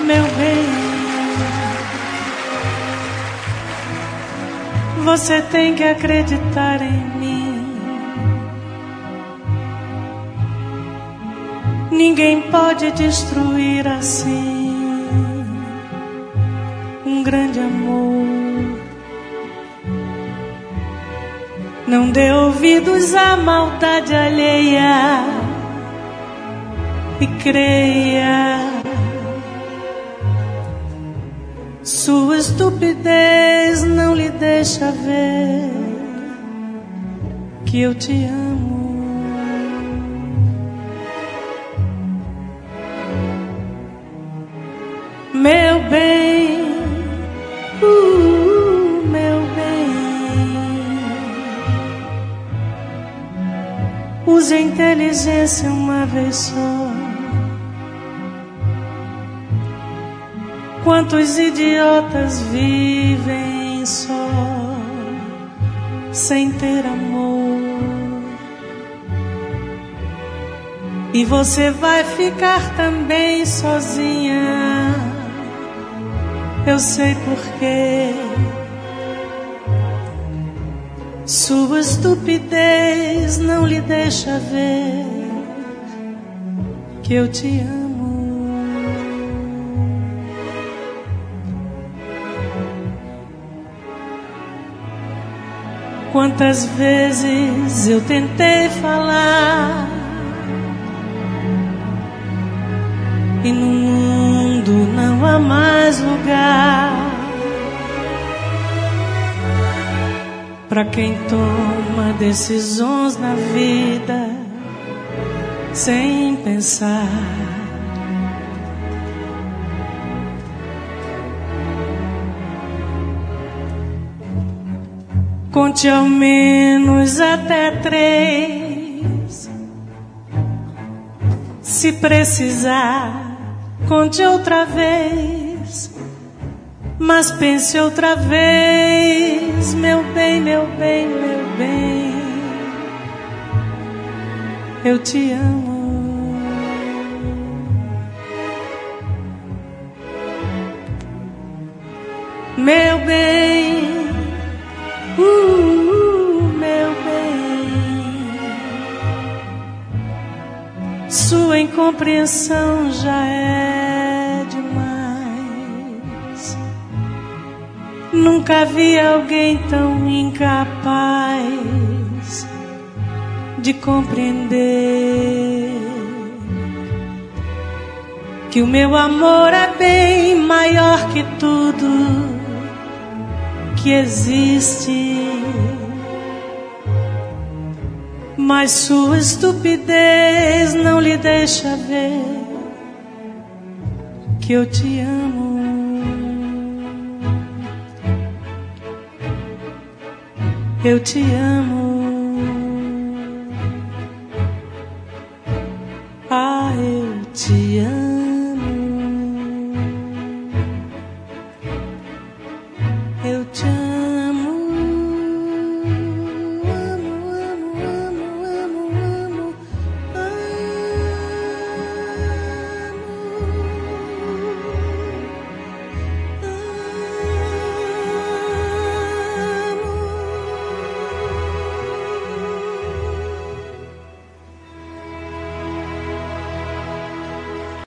meu bem, você tem que acreditar em mim. Ninguém pode destruir assim um grande amor. Não dê ouvidos à maldade alheia e creia. Sua estupidez não lhe deixa ver que eu te amo. Meu bem, meu bem, use a inteligência uma vez só. Quantos idiotas vivem só, sem ter amor. E você vai ficar também sozinha, eu sei porquê. Sua estupidez não lhe deixa ver que eu te amo. Quantas vezes eu tentei falar e no mundo não há mais lugar para quem toma decisões na vida sem pensar. Conte ao menos até 3. Se precisar, conte outra vez. Mas pense outra vez, meu bem, meu bem, meu bem. Eu te amo. Meu bem. Meu bem, sua incompreensão já é demais. Nunca vi alguém tão incapaz de compreender que o meu amor é bem maior que tudo que existe. Mas sua estupidez não lhe deixa ver que eu te amo. Eu te amo.